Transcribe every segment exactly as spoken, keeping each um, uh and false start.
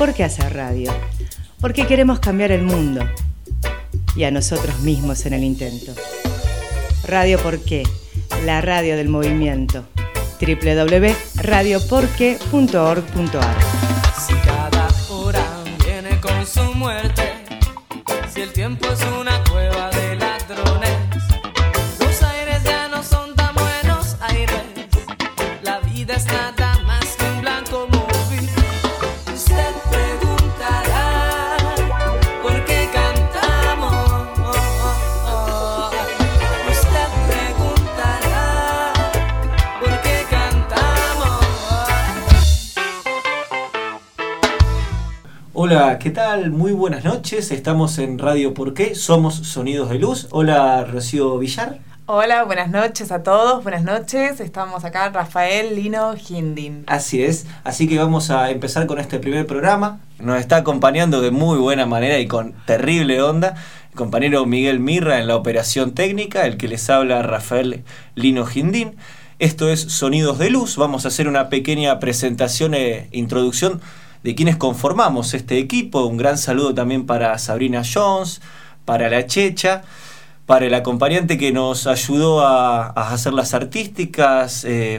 ¿Por qué hacer radio? Porque queremos cambiar el mundo y a nosotros mismos en el intento. Radio Por Qué, la radio del movimiento. doble u doble u doble u punto radio por qué punto org punto a r. Si cada hora viene con su muerte, si el tiempo es una cueva de ladrones, los aires ya no son tan buenos aires, la vida es nada más que un blanco movie. Usted preguntará por qué cantamos, usted preguntará por qué cantamos. Hola, ¿qué tal? Muy buenas noches, estamos en Radio Por Qué, somos Sonidos de Luz. Hola, Rocío Villar. Hola, buenas noches a todos, buenas noches. Estamos acá, Rafael Lino Hindin. Así es, así que vamos a empezar con este primer programa. Nos está acompañando de muy buena manera y con terrible onda el compañero Miguel Mirra en la operación técnica, el que les habla Rafael Lino Hindin. Esto es Sonidos de Luz, vamos a hacer una pequeña presentación e introducción de quienes conformamos este equipo. Un gran saludo también para Sabrina Jones, para la Checha, para el acompañante que nos ayudó a, a hacer las artísticas, eh,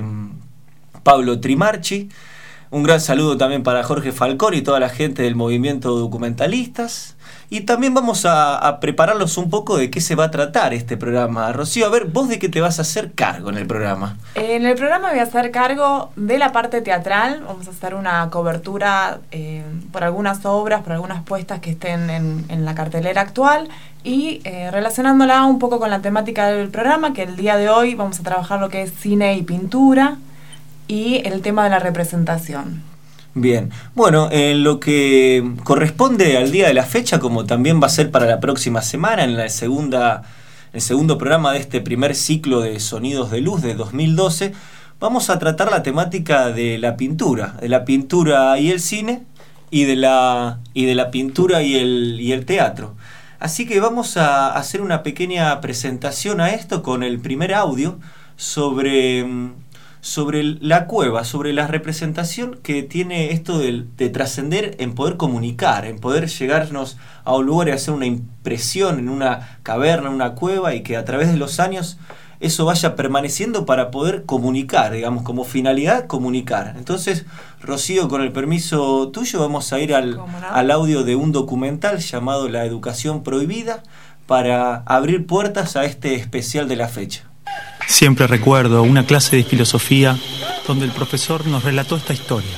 Pablo Trimarchi. Un gran saludo también para Jorge Falcón y toda la gente del movimiento Documentalistas. Y también vamos a, a prepararlos un poco de qué se va a tratar este programa. Rocío, a ver, ¿vos de qué te vas a hacer cargo en el programa? En el programa voy a hacer cargo de la parte teatral. Vamos a hacer una cobertura eh, por algunas obras, por algunas puestas que estén en, en la cartelera actual y eh, relacionándola un poco con la temática del programa, que el día de hoy vamos a trabajar lo que es cine y pintura y el tema de la representación. Bien, bueno, en lo que corresponde al día de la fecha, como también va a ser para la próxima semana, en la segunda, el segundo programa de este primer ciclo de Sonidos de Luz de dos mil doce, vamos a tratar la temática de la pintura, de la pintura y el cine, y de la, y de la pintura y el, y el teatro. Así que vamos a hacer una pequeña presentación a esto con el primer audio sobre... sobre la cueva, sobre la representación que tiene esto de, de trascender en poder comunicar, en poder llegarnos a un lugar y hacer una impresión en una caverna, en una cueva, y que a través de los años eso vaya permaneciendo para poder comunicar, digamos, como finalidad, comunicar. Entonces, Rocío, con el permiso tuyo, vamos a ir al, ¿Cómo no? al audio de un documental llamado La Educación Prohibida para abrir puertas a este especial de la fecha. Siempre recuerdo una clase de filosofía donde el profesor nos relató esta historia.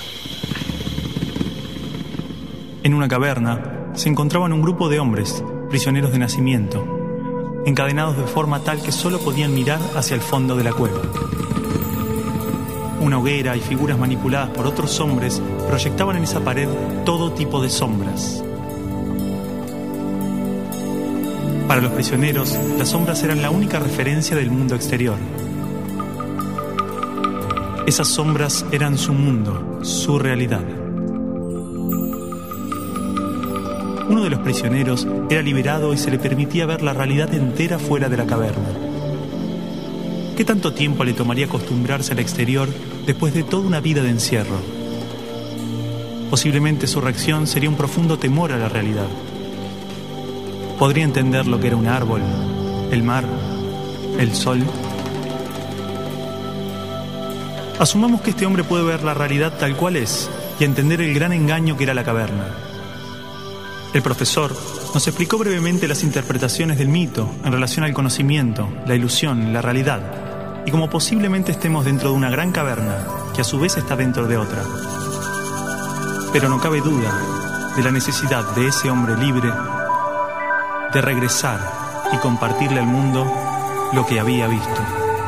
En una caverna se encontraban un grupo de hombres, prisioneros de nacimiento, encadenados de forma tal que solo podían mirar hacia el fondo de la cueva. Una hoguera y figuras manipuladas por otros hombres proyectaban en esa pared todo tipo de sombras. Para los prisioneros, las sombras eran la única referencia del mundo exterior. Esas sombras eran su mundo, su realidad. Uno de los prisioneros era liberado y se le permitía ver la realidad entera fuera de la caverna. ¿Qué tanto tiempo le tomaría acostumbrarse al exterior después de toda una vida de encierro? Posiblemente su reacción sería un profundo temor a la realidad. Podría entender lo que era un árbol, el mar, el sol. Asumamos que este hombre puede ver la realidad tal cual es y entender el gran engaño que era la caverna. El profesor nos explicó brevemente las interpretaciones del mito en relación al conocimiento, la ilusión, la realidad, y cómo posiblemente estemos dentro de una gran caverna que a su vez está dentro de otra. Pero no cabe duda de la necesidad de ese hombre libre de regresar y compartirle al mundo lo que había visto.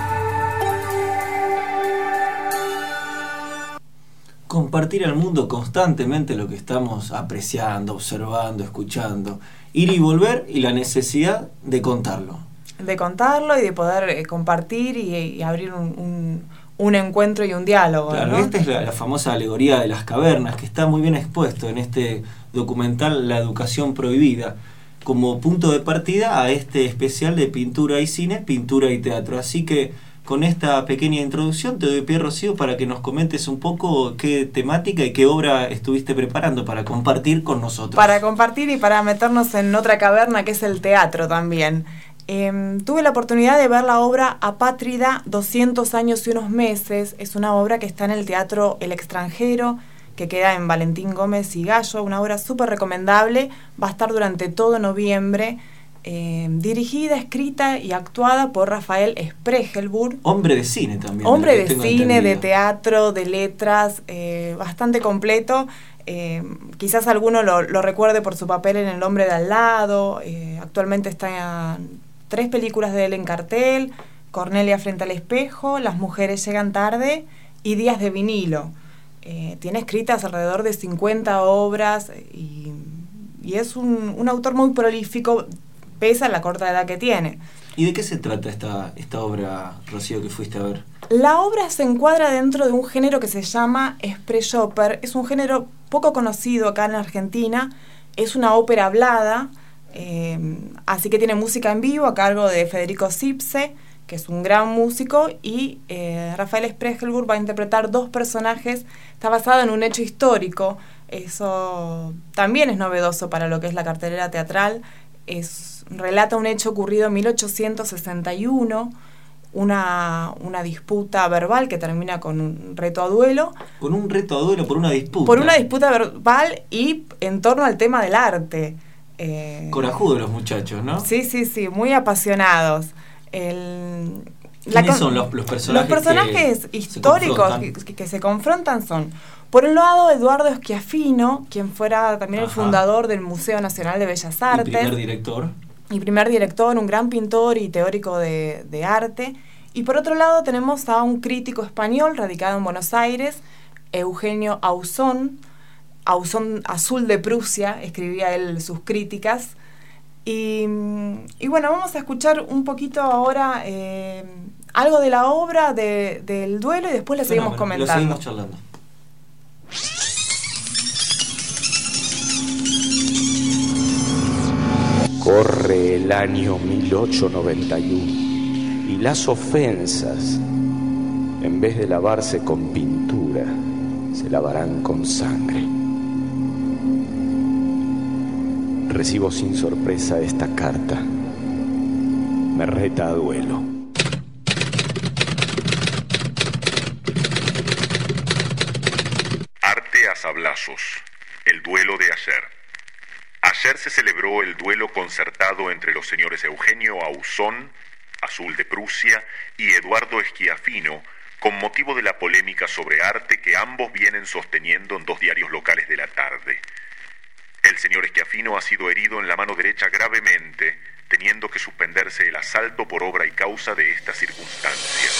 Compartir al mundo constantemente lo que estamos apreciando, observando, escuchando, ir y volver, y la necesidad de contarlo. De contarlo y de poder eh, compartir y, y abrir un, un, un encuentro y un diálogo. Claro, ¿no? esta es la, la famosa alegoría de las cavernas, que está muy bien expuesto en este documental La Educación Prohibida, como punto de partida a este especial de pintura y cine, pintura y teatro. Así que con esta pequeña introducción te doy pie, Rocío, para que nos comentes un poco qué temática y qué obra estuviste preparando para compartir con nosotros. Para compartir y para meternos en otra caverna que es el teatro también. Eh, tuve la oportunidad de ver la obra Apátrida, doscientos años y unos meses. Es una obra que está en el Teatro El Extranjero, que queda en Valentín Gómez y Gallo, una obra súper recomendable, va a estar durante todo noviembre, eh, dirigida, escrita y actuada por Rafael Spregelburg. Hombre de cine también. Hombre de tengo cine, entendido. de teatro, de letras, eh, bastante completo. Eh, quizás alguno lo, lo recuerde por su papel en El hombre de al lado, eh, actualmente están tres películas de él en cartel, Cornelia frente al espejo, Las mujeres llegan tarde y Días de vinilo. Eh, tiene escritas alrededor de cincuenta obras y, y es un, un autor muy prolífico, pese a la corta edad que tiene. ¿Y de qué se trata esta, esta obra, Rocío, que fuiste a ver? La obra se encuadra dentro de un género que se llama Sprechoper. Es un género poco conocido acá en Argentina, es una ópera hablada, eh, así que tiene música en vivo a cargo de Federico Zipse, que es un gran músico, y eh, Rafael Spregelburg va a interpretar dos personajes. Está basado en un hecho histórico, eso también es novedoso para lo que es la cartelera teatral. Es, relata un hecho ocurrido en mil ochocientos sesenta y uno, una, una disputa verbal que termina con un reto a duelo. Con un reto a duelo por una disputa. Por una disputa verbal y en torno al tema del arte. Eh, Corajudos los muchachos, ¿no? Sí, sí, sí, muy apasionados. El, ¿Quiénes la, son los, los personajes? Los personajes que históricos se que, que se confrontan son, por un lado, Eduardo Schiaffino, quien fuera también Ajá. el fundador del Museo Nacional de Bellas Artes. Y primer director. Y primer director, un gran pintor y teórico de, de arte. Y por otro lado tenemos a un crítico español radicado en Buenos Aires, Eugenio Ausón, Ausón Azul de Prusia, escribía él sus críticas. Y, y bueno, vamos a escuchar un poquito ahora eh, algo de la obra, de, del duelo, y después le seguimos Fenómeno, comentando. Lo seguimos charlando. Corre el año mil ochocientos noventa y uno y las ofensas, en vez de lavarse con pintura, se lavarán con sangre. Recibo sin sorpresa esta carta. Me reta a duelo. Arte a sablazos. El duelo de ayer. Ayer se celebró el duelo concertado entre los señores Eugenio Ausón, Azul de Prusia, y Eduardo Schiaffino, con motivo de la polémica sobre arte que ambos vienen sosteniendo en dos diarios locales de la tarde. El señor Schiaffino ha sido herido en la mano derecha gravemente, teniendo que suspenderse el asalto por obra y causa de esta circunstancia.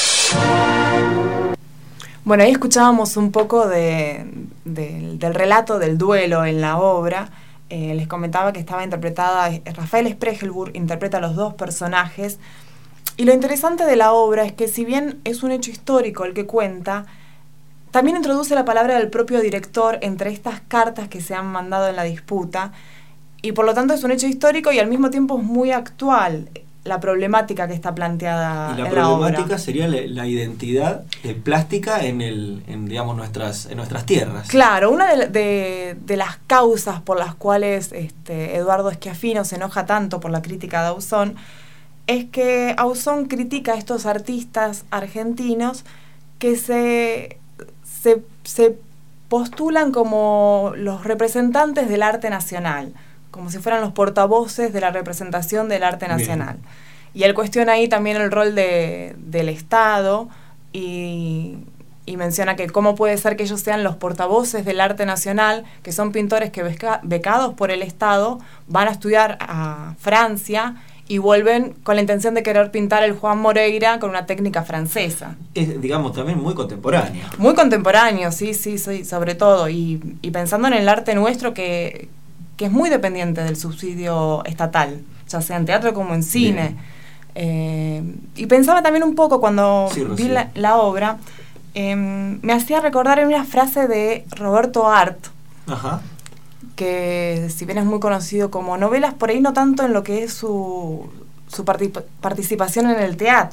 Bueno, ahí escuchábamos un poco de, de, del relato del duelo en la obra. Eh, les comentaba que estaba interpretada, Rafael Spregelburg interpreta a los dos personajes. Y lo interesante de la obra es que si bien es un hecho histórico el que cuenta, también introduce la palabra del propio director entre estas cartas que se han mandado en la disputa, y por lo tanto es un hecho histórico y al mismo tiempo es muy actual la problemática que está planteada y la en la obra. problemática sería la, la identidad eh, plástica en el en digamos nuestras en nuestras tierras. Claro, una de, de, de las causas por las cuales este, Eduardo Schiaffino se enoja tanto por la crítica de Ausón es que Ausón critica a estos artistas argentinos que se Se, se postulan como los representantes del arte nacional, como si fueran los portavoces de la representación del arte nacional. Bien. Y él cuestiona ahí también el rol de, del Estado y, y menciona que cómo puede ser que ellos sean los portavoces del arte nacional, que son pintores que beca, becados por el Estado, van a estudiar a Francia y vuelven con la intención de querer pintar el Juan Moreira con una técnica francesa. Es, digamos, también muy contemporáneo. Muy contemporáneo, sí, sí, sí, sobre todo. Y, y pensando en el arte nuestro que, que es muy dependiente del subsidio estatal, ya sea en teatro como en cine. Eh, y pensaba también un poco cuando sí, vi la, la obra, eh, me hacía recordar en una frase de Roberto Art, Ajá. que si bien es muy conocido como novelas, por ahí no tanto en lo que es su, su partic- participación en el teatro,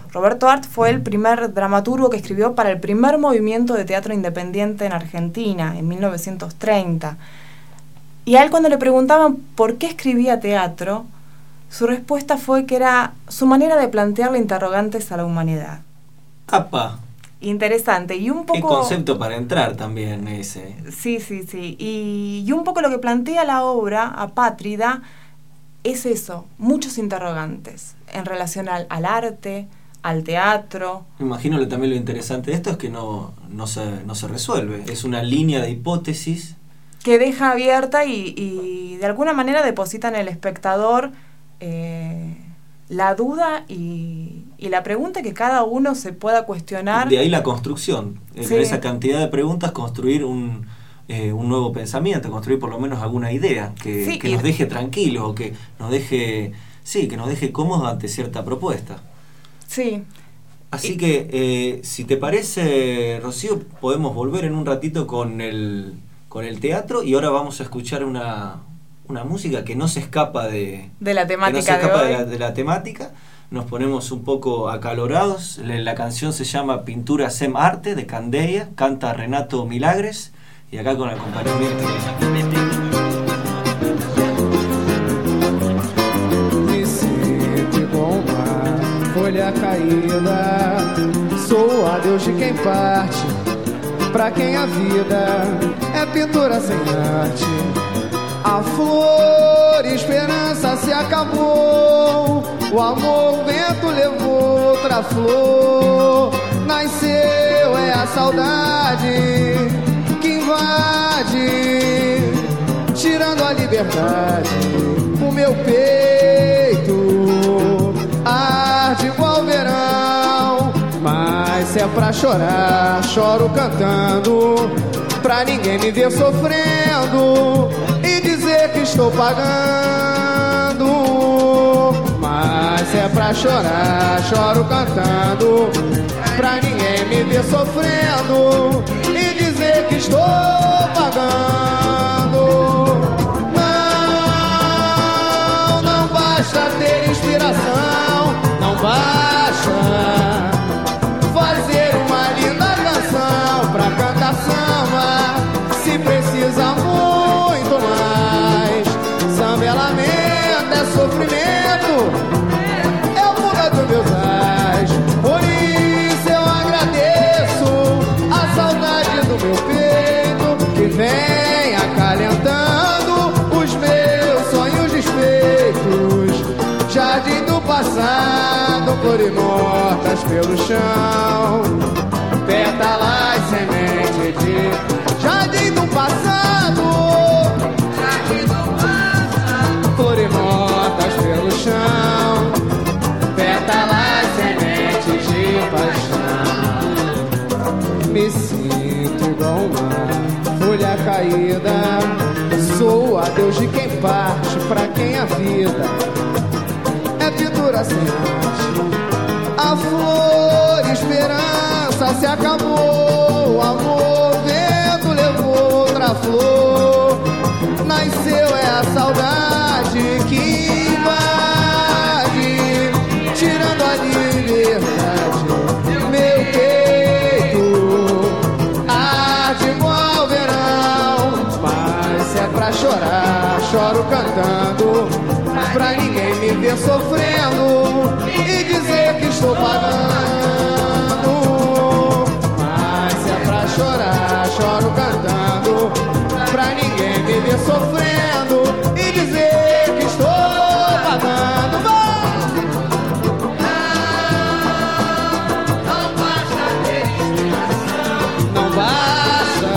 Roberto Art fue el primer dramaturgo que escribió para el primer movimiento de teatro independiente en Argentina, en mil novecientos treinta. Y a él, cuando le preguntaban por qué escribía teatro, su respuesta fue que era su manera de plantearle interrogantes a la humanidad. ¡Apa! Interesante. Y un poco... Qué concepto para entrar también ese. Sí, sí, sí. Y, y un poco lo que plantea la obra, Apátrida, es eso, muchos interrogantes en relación al, al arte, al teatro. Me imagino que también lo interesante de esto es que no, no, se, no se resuelve. Es una línea de hipótesis que deja abierta y, y de alguna manera deposita en el espectador eh, la duda y, y la pregunta que cada uno se pueda cuestionar. De ahí la construcción. Sí. En esa cantidad de preguntas construir un, eh, un nuevo pensamiento, construir por lo menos alguna idea que, Sí, que y- nos deje tranquilos o que nos deje, sí, que nos deje cómodos ante cierta propuesta. Sí. Así Y- que, eh, si te parece, Rocío, podemos volver en un ratito con el, con el teatro y ahora vamos a escuchar una, una música que no se escapa de, De la que no se temática de escapa hoy. de la, de la temática. Nos ponemos un poco acalorados. La, la canción se llama Pintura Sem Arte, de Candeia, canta Renato Milagres, y acá con acompañamiento. Me sinto igual uma folha caída. Sou o adeus de quem parte, pra quem a vida é pintura sem arte. A flor, esperança se acabou. O amor, o vento levou outra flor. Nasceu, é a saudade que invade, tirando a liberdade. O meu peito arde igual verão. Mas se é pra chorar, choro cantando, pra ninguém me ver sofrendo e dizer que estou pagando. Mas se é pra chorar, choro cantando, pra ninguém me ver sofrendo e dizer que estou pagando. Não, não basta ter inspiração, não basta fazer uma linda canção pra cantar samba. Se precisa muito mais, samba é lamento, é sofrimento, é fuga dos meus ais. Por isso eu agradeço a saudade do meu peito, que vem acalentando os meus sonhos desfeitos. Jardim do passado, flores mortas pelo chão, pétalas, semente de jardim do passado, jardim do passado, flores mortas pelo chão, pétalas, sementes de paixão. Me sinto igual uma folha caída. Sou o adeus de quem parte, pra quem a vida é pintura sem arte. A flor, esperança se acabou. O amor, o vento levou outra flor. Nasceu, é a saudade que invade, tirando a liberdade. Meu peito arde igual verão. Mas se é pra chorar, choro cantando, pra ninguém me ver sofrendo e dizer que estou pagando. Mas se é pra chorar, choro cantando, pra ninguém me ver sofrendo e dizer que estou pagando. Não basta ter inspiração, não basta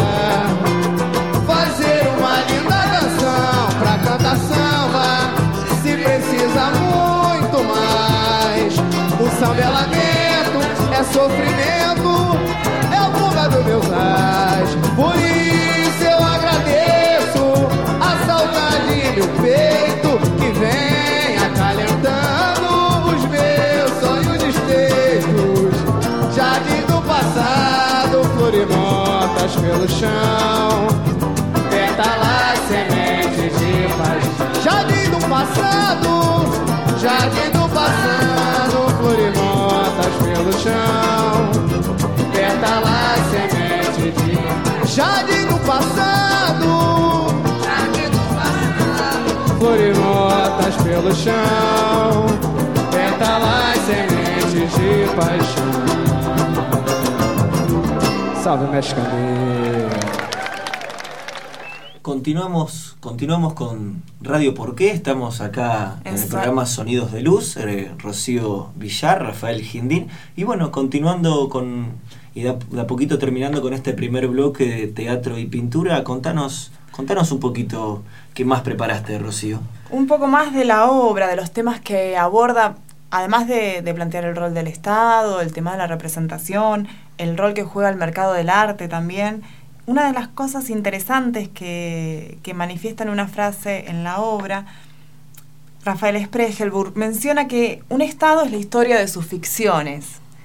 fazer uma linda canção pra cantar samba. Se precisa muito mais, o samba é lamento, é sofrimento, é o fuga dos meus ais. Por isso eu agradeço a saudade em meu peito, que vem acalentando os meus sonhos desfeitos. Jardim do passado, flores mortas pelo chão, pétalas, sementes de paixão. Jardim do passado, jardim do passado, flores mortas pelo jardim do passado, jardim do passado, flores mortas pelo chão, pétalas, sementes de paixão. Salve, mestre Candeia. Continuamos, continuamos con Radio Porqué. Estamos acá en el programa Sonidos de Luz, eh, Rocío Villar, Rafael Gindín. Y bueno, continuando con, y de a, de a poquito terminando con este primer bloque de teatro y pintura, contanos, contanos un poquito qué más preparaste, Rocío. Un poco más de la obra, de los temas que aborda, además de, de plantear el rol del Estado, el tema de la representación, el rol que juega el mercado del arte también. Una de las cosas interesantes que, que manifiesta en una frase en la obra, Rafael Spregelburg menciona que un Estado es la historia de sus ficciones.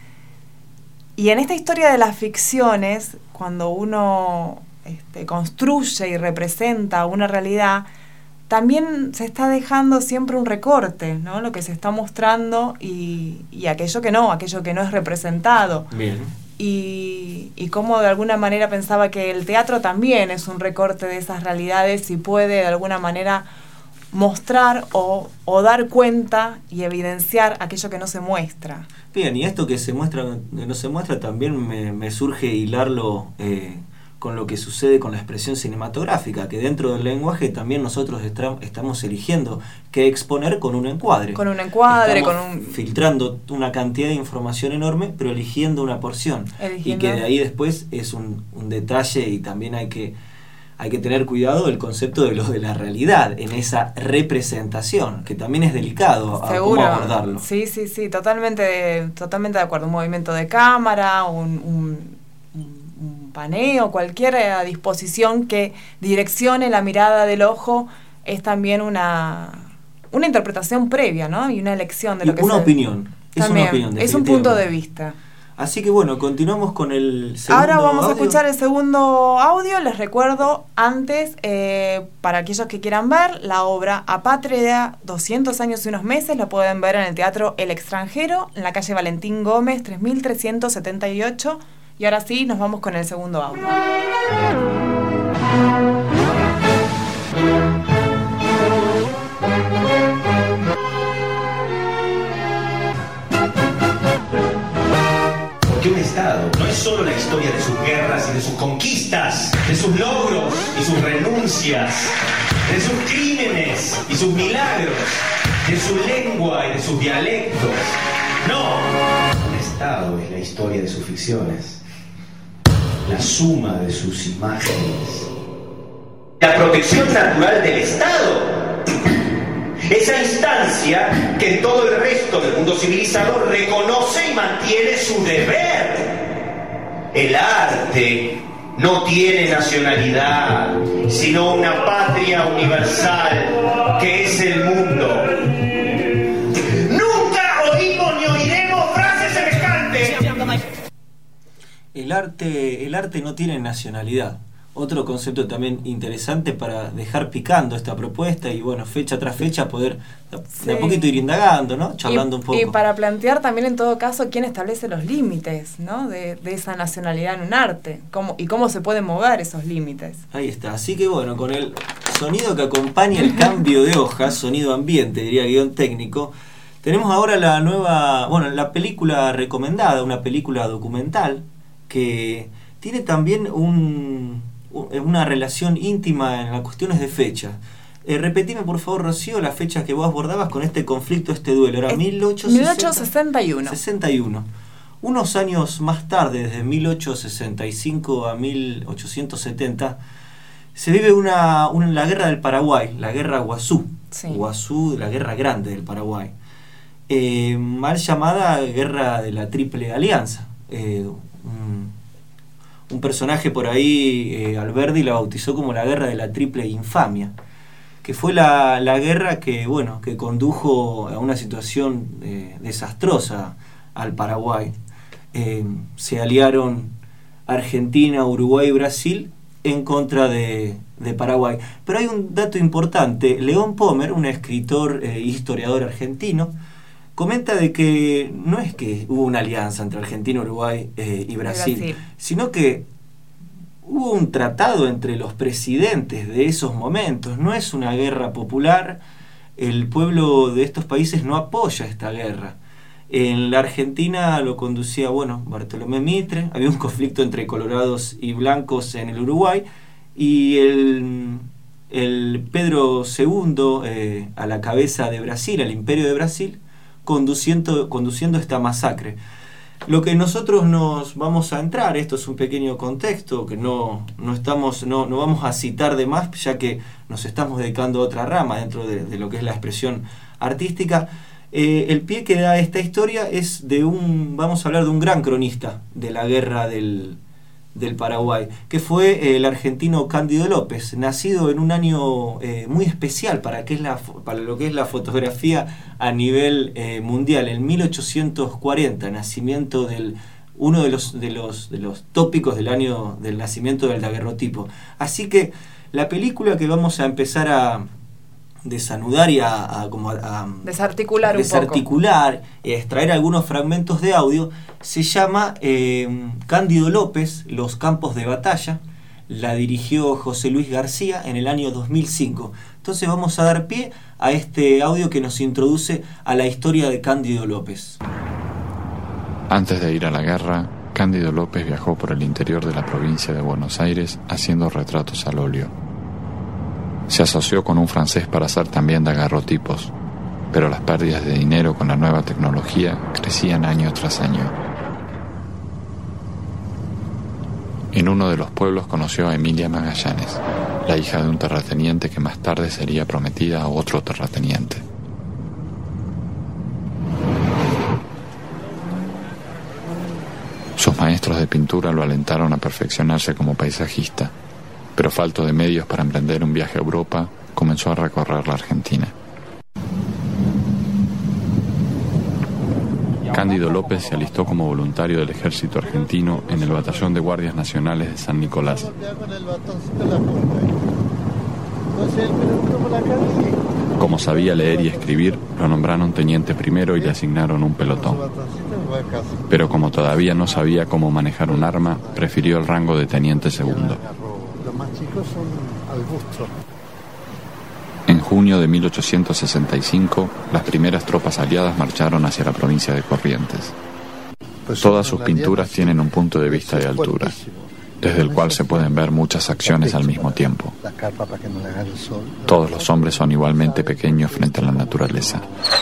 Y en esta historia de las ficciones, cuando uno este, construye y representa una realidad, también se está dejando siempre un recorte, ¿no? Lo que se está mostrando y, y aquello que no, aquello que no es representado. Bien. Y, y cómo de alguna manera pensaba que el teatro también es un recorte de esas realidades y puede de alguna manera mostrar o, o dar cuenta y evidenciar aquello que no se muestra. Bien, y esto que se muestra, que no se muestra, también me, me surge hilarlo eh, con lo que sucede con la expresión cinematográfica, que dentro del lenguaje también nosotros estra, estamos eligiendo qué exponer con un encuadre. Con un encuadre, estamos con un... filtrando una cantidad de información enorme, pero eligiendo una porción. Eligiendo. Y que de ahí después es un, un detalle, y también hay que, hay que tener cuidado del concepto de lo de la realidad, en esa representación, que también es delicado a Seguro. cómo abordarlo. Sí, sí, sí, totalmente, totalmente de acuerdo. Un movimiento de cámara, un... un un paneo, cualquier disposición que direccione la mirada del ojo es también una, una interpretación previa, ¿no? Y una elección de lo y que una se... opinión. Es también, una opinión, es un punto de vista. Así que bueno, continuamos con el segundo Ahora vamos audio. a escuchar el segundo audio. Les recuerdo antes, eh, para aquellos que quieran ver, la obra Apátrida, doscientos años y unos meses, la pueden ver en el Teatro El Extranjero, en la calle Valentín Gómez, tres mil trescientos setenta y ocho. Y ahora sí, nos vamos con el segundo audio. Porque un Estado no es solo la historia de sus guerras y de sus conquistas, de sus logros y sus renuncias, de sus crímenes y sus milagros, de su lengua y de sus dialectos. No, un Estado es la historia de sus ficciones, la suma de sus imágenes. La protección natural del Estado, esa instancia que en todo el resto del mundo civilizado reconoce y mantiene su deber. El arte no tiene nacionalidad, sino una patria universal que es el mundo. Nunca oímos ni oiremos frases semejantes. El arte, el arte no tiene nacionalidad. Otro concepto también interesante para dejar picando esta propuesta y bueno, fecha tras fecha poder Sí. de a poquito ir indagando, ¿no? Charlando y, un poco. Y para plantear también en todo caso quién establece los límites, ¿no? de, de esa nacionalidad en un arte, cómo, y cómo se pueden mover esos límites. Ahí está. Así que bueno, con el sonido que acompaña el cambio de hojas, sonido ambiente, diría guión técnico, tenemos ahora la nueva, bueno, la película recomendada, una película documental que tiene también un, una relación íntima en las cuestiones de fecha. Eh, repetime por favor, Rocío, las fechas que vos abordabas con este conflicto, este duelo. Era mil ochocientos sesenta y uno. sesenta y uno. Unos años más tarde, desde mil ochocientos sesenta y cinco a mil ochocientos setenta, se vive una, una la guerra del Paraguay, la guerra Guazú. Sí. Guazú, la guerra grande del Paraguay. Eh, mal llamada guerra de la Triple Alianza. Eh, un, un personaje por ahí, eh, Alberdi, la bautizó como la guerra de la Triple Infamia, que fue la, la guerra que, bueno, que condujo a una situación eh, desastrosa al Paraguay. Eh, se aliaron Argentina, Uruguay y Brasil en contra de, de Paraguay. Pero hay un dato importante. León Pomer, un escritor e eh, historiador argentino, comenta de que no es que hubo una alianza entre Argentina, Uruguay eh, y Brasil, Brasil, sino que hubo un tratado entre los presidentes de esos momentos, no es una guerra popular, el pueblo de estos países no apoya esta guerra. En la Argentina lo conducía, bueno, Bartolomé Mitre, había un conflicto entre colorados y blancos en el Uruguay, y el, el Pedro segundo, eh, a la cabeza de Brasil, el Imperio de Brasil, conduciendo, conduciendo esta masacre. Lo que nosotros nos vamos a entrar, esto es un pequeño contexto que no, no, estamos, no, no vamos a citar de más, ya que nos estamos dedicando a otra rama dentro de, de lo que es la expresión artística. Eh, el pie que da esta historia es de un, vamos a hablar de un gran cronista de la guerra del, del Paraguay, que fue el argentino Cándido López, nacido en un año eh, muy especial para, que es la, para lo que es la fotografía a nivel eh, mundial, en mil ochocientos cuarenta, nacimiento del uno de los, de los, de los tópicos del año del nacimiento del daguerrotipo. Así que la película que vamos a empezar a desanudar y a, a, como a, a desarticular, desarticular y extraer algunos fragmentos de audio, se llama eh, Cándido López, Los campos de batalla. La dirigió José Luis García en el año dos mil cinco. Entonces vamos a dar pie a este audio que nos introduce a la historia de Cándido López. Antes de ir a la guerra, Cándido López viajó por el interior de la provincia de Buenos Aires haciendo retratos al óleo. Se asoció con un francés para hacer también daguerrotipos, pero las pérdidas de dinero con la nueva tecnología crecían año tras año. En uno de los pueblos conoció a Emilia Magallanes, la hija de un terrateniente que más tarde sería prometida a otro terrateniente. Sus maestros de pintura lo alentaron a perfeccionarse como paisajista, pero falto de medios para emprender un viaje a Europa, comenzó a recorrer la Argentina. Cándido López se alistó como voluntario del ejército argentino en el Batallón de Guardias Nacionales de San Nicolás. Como sabía leer y escribir, lo nombraron teniente primero y le asignaron un pelotón. Pero como todavía no sabía cómo manejar un arma, prefirió el rango de teniente segundo. En junio de mil ochocientos sesenta y cinco, las primeras tropas aliadas marcharon hacia la provincia de Corrientes. Todas sus pinturas tienen un punto de vista de altura, desde el cual se pueden ver muchas acciones al mismo tiempo. Todos los hombres son igualmente pequeños frente a la naturaleza.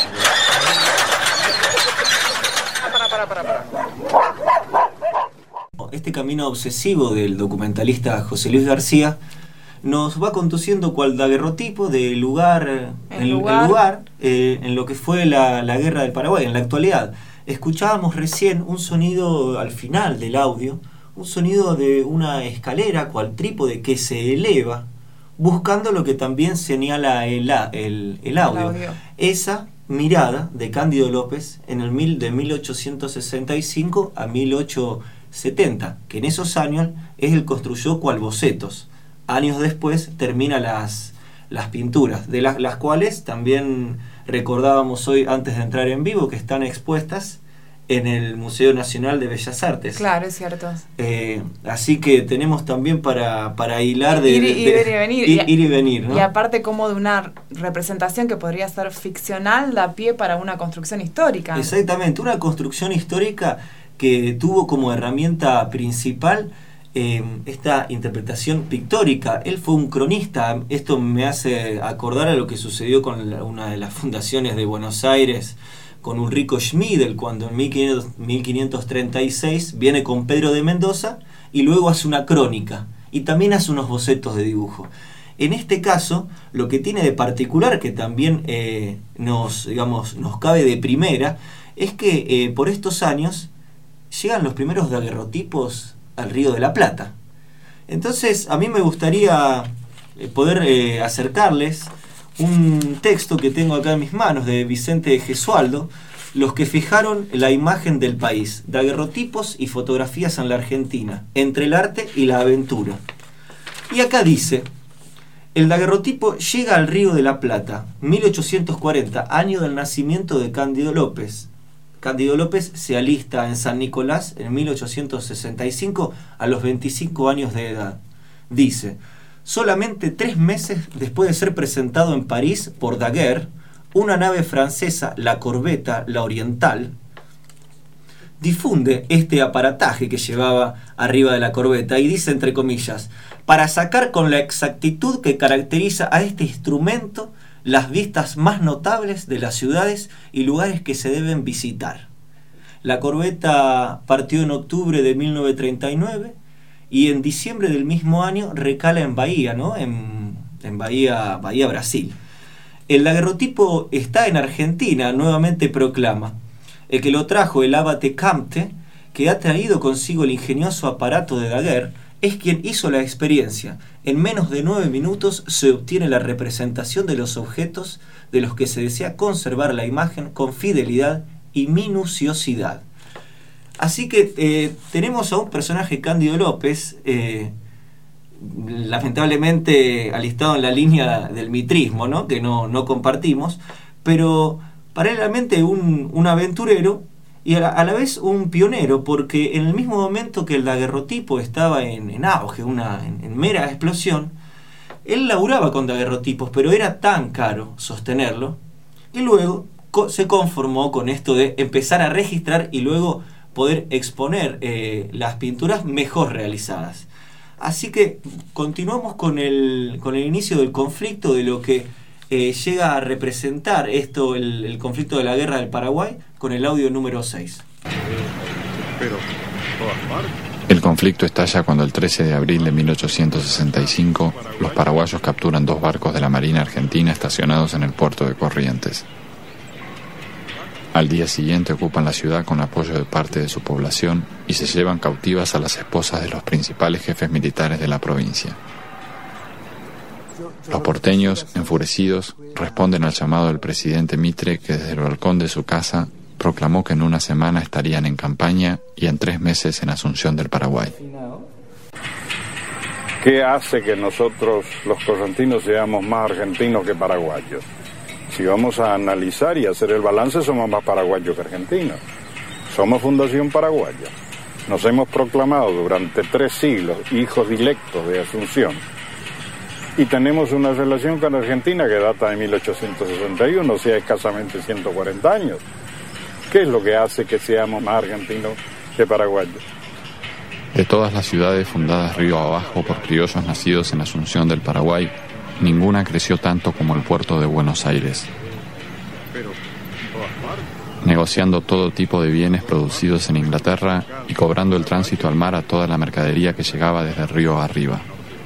Este camino obsesivo del documentalista José Luis García nos va conduciendo cual daguerrotipo de lugar en lugar, lugar eh, en lo que fue la, la guerra del Paraguay. En la actualidad escuchábamos recién un sonido al final del audio, un sonido de una escalera cual trípode que se eleva, buscando lo que también señala el, el, el, audio. el audio. Esa mirada de Cándido López en el mil, de mil ochocientos sesenta y cinco a mil ochocientos setenta, que en esos años es el construyó cual bocetos. Años después termina las, las pinturas, de las, las cuales también recordábamos hoy antes de entrar en vivo, que están expuestas en el Museo Nacional de Bellas Artes. Claro, es cierto. Eh, así que tenemos también para, para hilar de... Ir, de, ir, de, ir y venir. Ir, ir y venir, ¿no? Y aparte como de una representación que podría ser ficcional, da pie para una construcción histórica. Exactamente, una construcción histórica que tuvo como herramienta principal eh, esta interpretación pictórica. Él fue un cronista. Esto me hace acordar a lo que sucedió con la, una de las fundaciones de Buenos Aires, con Ulrico Schmidl, cuando en mil quinientos treinta y seis viene con Pedro de Mendoza y luego hace una crónica y también hace unos bocetos de dibujo. En este caso, lo que tiene de particular, que también eh, nos, digamos, nos cabe de primera, es que eh, por estos años llegan los primeros daguerrotipos al Río de la Plata. Entonces, a mí me gustaría eh, poder eh, acercarles un texto que tengo acá en mis manos de Vicente Gesualdo, Los que fijaron la imagen del país, daguerrotipos y fotografías en la Argentina, entre el arte y la aventura. Y acá dice: el daguerrotipo llega al Río de la Plata, mil ochocientos cuarenta, año del nacimiento de Cándido López. Cándido López se alista en San Nicolás en mil ochocientos sesenta y cinco a los veinticinco años de edad. Dice: solamente tres meses después de ser presentado en París por Daguerre, una nave francesa, la corbeta La Oriental, difunde este aparataje que llevaba arriba de la corbeta y dice, entre comillas, para sacar con la exactitud que caracteriza a este instrumento las vistas más notables de las ciudades y lugares que se deben visitar. La corbeta partió en octubre de mil novecientos treinta y nueve y en diciembre del mismo año recala en Bahía, ¿no? en, en Bahía, Bahía, Brasil. El daguerrotipo está en Argentina, nuevamente proclama. El que lo trajo, el abate Camte, que ha traído consigo el ingenioso aparato de Daguerre, es quien hizo la experiencia. En menos de nueve minutos se obtiene la representación de los objetos de los que se desea conservar la imagen con fidelidad y minuciosidad. Así que eh, tenemos a un personaje, Cándido López, eh, lamentablemente alistado en la línea del mitrismo, ¿no? que no, no compartimos, pero paralelamente un, un aventurero y a la, a la vez un pionero, porque en el mismo momento que el daguerrotipo estaba en, en auge, una, en, en mera explosión, él laburaba con daguerrotipos, pero era tan caro sostenerlo, y luego co- se conformó con esto de empezar a registrar y luego poder exponer eh, las pinturas mejor realizadas. Así que continuamos con el, con el inicio del conflicto, de lo que eh, llega a representar esto, el, el conflicto de la guerra del Paraguay, con el audio número seis. El conflicto estalla cuando el trece de abril de mil ochocientos sesenta y cinco los paraguayos capturan dos barcos de la Marina Argentina estacionados en el puerto de Corrientes. Al día siguiente ocupan la ciudad con apoyo de parte de su población y se llevan cautivas a las esposas de los principales jefes militares de la provincia. Los porteños, enfurecidos, responden al llamado del presidente Mitre, que desde el balcón de su casa proclamó que en una semana estarían en campaña y en tres meses en Asunción del Paraguay. ¿Qué hace que nosotros, los correntinos, seamos más argentinos que paraguayos? Si vamos a analizar y hacer el balance, somos más paraguayos que argentinos. Somos Fundación Paraguaya. Nos hemos proclamado durante tres siglos hijos dilectos de Asunción. Y tenemos una relación con Argentina que data de mil ochocientos sesenta y uno, o sea, escasamente ciento cuarenta años. ¿Qué es lo que hace que seamos más argentinos que paraguayos? De todas las ciudades fundadas río abajo por criollos nacidos en Asunción del Paraguay, ninguna creció tanto como el puerto de Buenos Aires, negociando todo tipo de bienes producidos en Inglaterra y cobrando el tránsito al mar a toda la mercadería que llegaba desde el río arriba.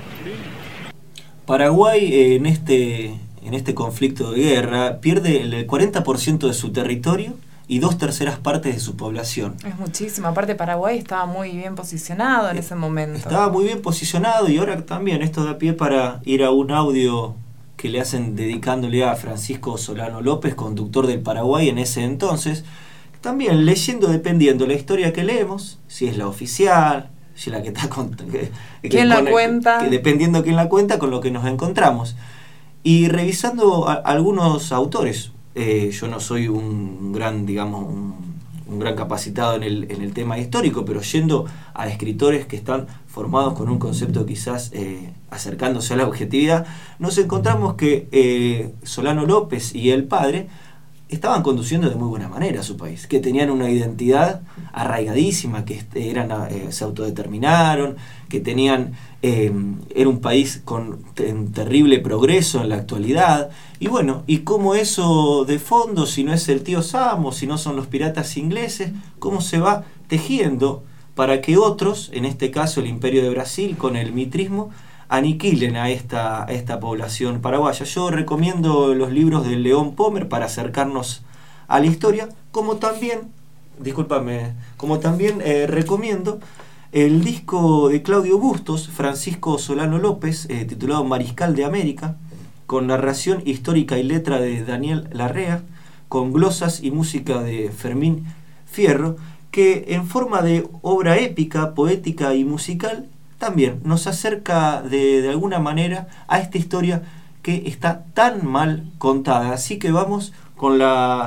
Paraguay eh, en este en este conflicto de guerra pierde el cuarenta por ciento de su territorio y dos terceras partes de su población. Es muchísimo. Aparte, Paraguay estaba muy bien posicionado en ese momento. Estaba muy bien posicionado, y ahora también esto da pie para ir a un audio que le hacen dedicándole a Francisco Solano López, conductor del Paraguay en ese entonces. También leyendo, dependiendo la historia que leemos, si es la oficial, si es la que está con, que, ¿Quién la con, cuenta? Que dependiendo quién la cuenta, con lo que nos encontramos. Y revisando a, a algunos autores, eh, yo no soy un gran, digamos, un, un gran capacitado en el, en el tema histórico, pero yendo a escritores que están formados con un concepto quizás eh, acercándose a la objetividad, nos encontramos que eh, Solano López y el padre estaban conduciendo de muy buena manera a su país, que tenían una identidad arraigadísima, que eran eh, se autodeterminaron, que tenían eh, era un país con en terrible progreso en la actualidad, y bueno, y cómo eso de fondo, si no es el tío Samo, si no son los piratas ingleses, cómo se va tejiendo para que otros, en este caso el Imperio de Brasil con el mitrismo, aniquilen a esta, a esta población paraguaya. Yo recomiendo los libros de León Pomer para acercarnos a la historia, como también, discúlpame, como también eh, recomiendo el disco de Claudio Bustos, Francisco Solano López, eh, titulado Mariscal de América, con narración histórica y letra de Daniel Larrea, con glosas y música de Fermín Fierro, que en forma de obra épica, poética y musical también nos acerca de, de alguna manera a esta historia que está tan mal contada. Así que vamos con la, con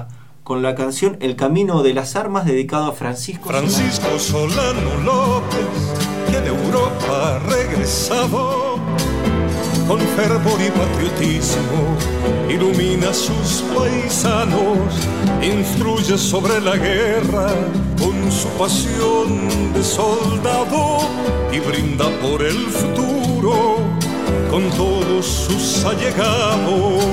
con la canción El Camino de las Armas, dedicado a Francisco Francisco Solano López, que de Europa ha regresado, con fervor y patriotismo ilumina a sus paisanos, instruye sobre la guerra con su pasión de soldado y brinda por el futuro con todos sus allegados.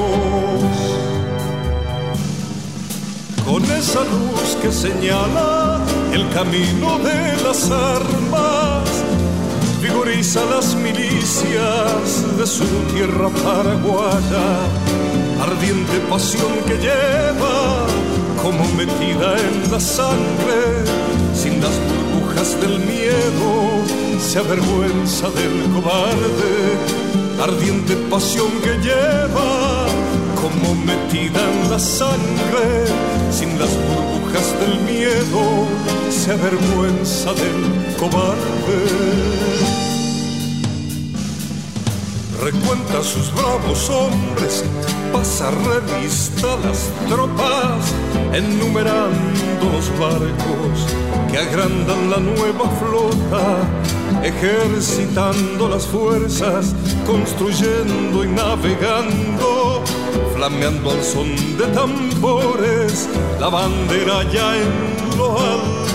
Con esa luz que señala el camino de las armas, vigoriza las milicias de su tierra paraguaya, ardiente pasión que lleva como metida en la sangre, sin las burbujas del miedo, se avergüenza del cobarde, ardiente pasión que lleva como metida en la sangre, sin las burbujas del miedo, se avergüenza del cobarde. Recuenta sus bravos hombres, pasa revista a las tropas, enumerando los barcos que agrandan la nueva flota, ejercitando las fuerzas, construyendo y navegando, flameando al son de tambores, la bandera ya en lo alto.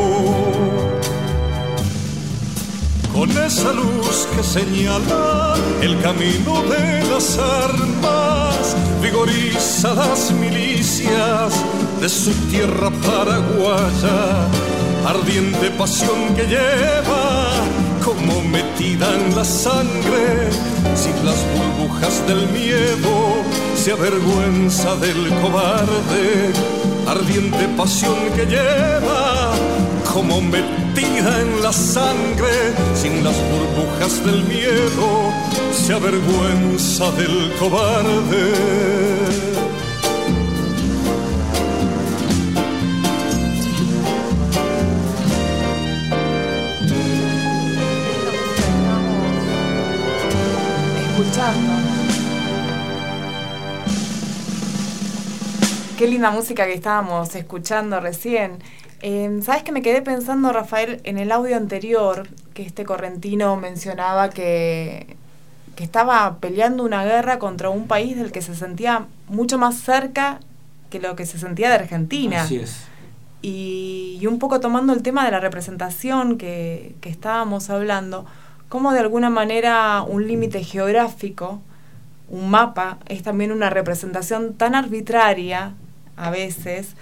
Con esa luz que señala el camino de las armas, vigoriza las milicias de su tierra paraguaya, ardiente pasión que lleva como metida en la sangre, sin las burbujas del miedo, se avergüenza del cobarde, ardiente pasión que lleva como metida en la sangre, sin las burbujas del miedo, se avergüenza del cobarde. Qué linda música que estábamos escuchando recién. Eh, ¿Sabes que me quedé pensando, Rafael, en el audio anterior, que este correntino mencionaba que, que estaba peleando una guerra contra un país del que se sentía mucho más cerca que lo que se sentía de Argentina? Así es. Y, y un poco tomando el tema de la representación que, que estábamos hablando, cómo de alguna manera un límite geográfico, un mapa, es también una representación tan arbitraria a veces,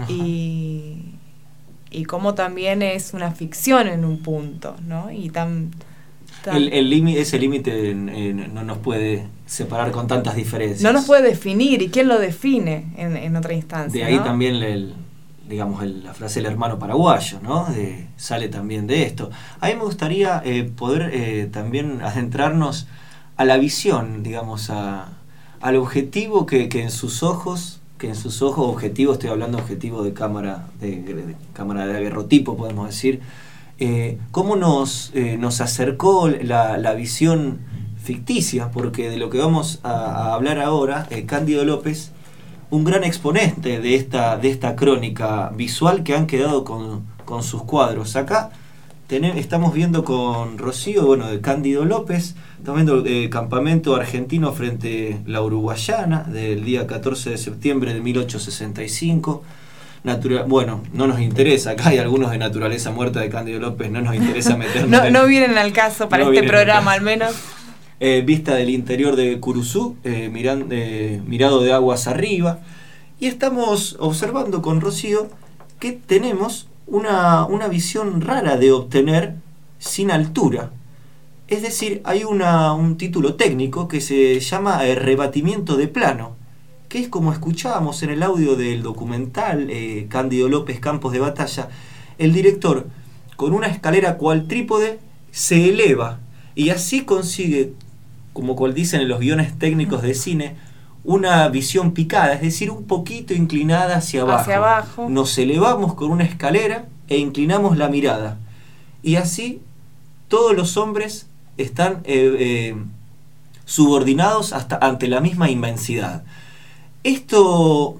y, y cómo también es una ficción en un punto, ¿no? Y tan, tan el, el límite, ese límite eh, no nos puede separar con tantas diferencias. No nos puede definir, y quién lo define en, en otra instancia. De ahí, ¿no? También el, digamos el, la frase del hermano paraguayo, ¿no? De, sale también de esto. A mí me gustaría eh, poder eh, también adentrarnos a la visión, digamos, a, al objetivo que, que en sus ojos, que en sus ojos, objetivo, estoy hablando objetivo de cámara, de, de cámara de aguerrotipo, podemos decir, eh, cómo nos, eh, nos acercó la, la visión ficticia, porque de lo que vamos a, a hablar ahora, eh, Cándido López, un gran exponente de esta, de esta crónica visual que han quedado con, con sus cuadros. Acá tenemos, estamos viendo con Rocío, bueno, de Cándido López, estamos viendo el eh, campamento argentino frente a la Uruguayana del día catorce de septiembre de mil ochocientos sesenta y cinco. Natura, bueno, no nos interesa, acá hay algunos de Naturaleza Muerta de Cándido López, no nos interesa meternos. no, en, no vienen al caso para no este programa, al menos. Eh, vista del interior de Curuzú, eh, miran, eh, mirado de aguas arriba, y estamos observando con Rocío que tenemos una, una visión rara de obtener sin altura. Es decir, hay una, un título técnico que se llama eh, rebatimiento de plano, que es como escuchábamos en el audio del documental eh, Cándido López Campos de Batalla. El director, con una escalera cual trípode, se eleva y así consigue, como cual dicen en los guiones técnicos de cine, una visión picada, es decir, un poquito inclinada hacia abajo. Hacia abajo. Nos elevamos con una escalera e inclinamos la mirada. Y así todos los hombres están eh, eh, subordinados hasta ante la misma inmensidad. Esto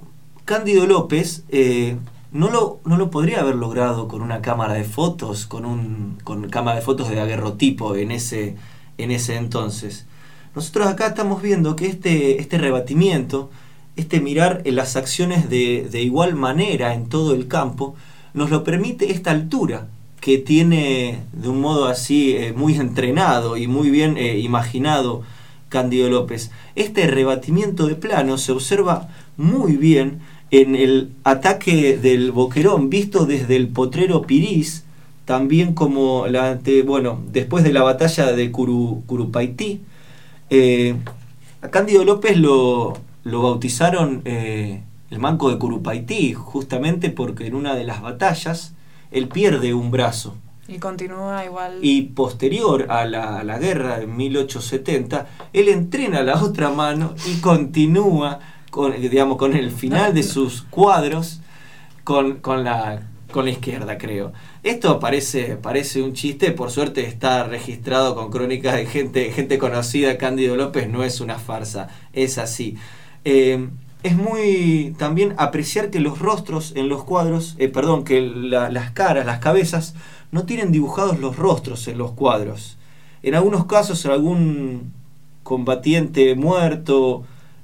Cándido López eh, no, lo, no lo podría haber logrado con una cámara de fotos, con un con cámara de fotos de daguerrotipo en ese, en ese entonces. Nosotros acá estamos viendo que este, este rebatimiento, este mirar en las acciones de, de igual manera en todo el campo, nos lo permite esta altura que tiene de un modo así eh, muy entrenado y muy bien eh, imaginado Cándido López. Este rebatimiento de plano se observa muy bien en el ataque del Boquerón visto desde el potrero Pirís, también como la de, bueno, después de la batalla de Curu, Curupaití. Eh, a Cándido López lo, lo bautizaron eh, el Manco de Curupaití, justamente porque en una de las batallas él pierde un brazo. Y continúa igual. Y posterior a la, a la guerra de mil ochocientos setenta, él entrena la otra mano y continúa con, digamos, con el final de sus cuadros con, con, la, con la izquierda, creo. Esto parece, parece un chiste, por suerte está registrado con crónicas de gente, gente conocida. Cándido López no es una farsa, es así. Eh, Es muy también apreciar que los rostros en los cuadros, eh, perdón, que la, las caras, las cabezas, no tienen dibujados los rostros en los cuadros. En algunos casos, algún combatiente muerto,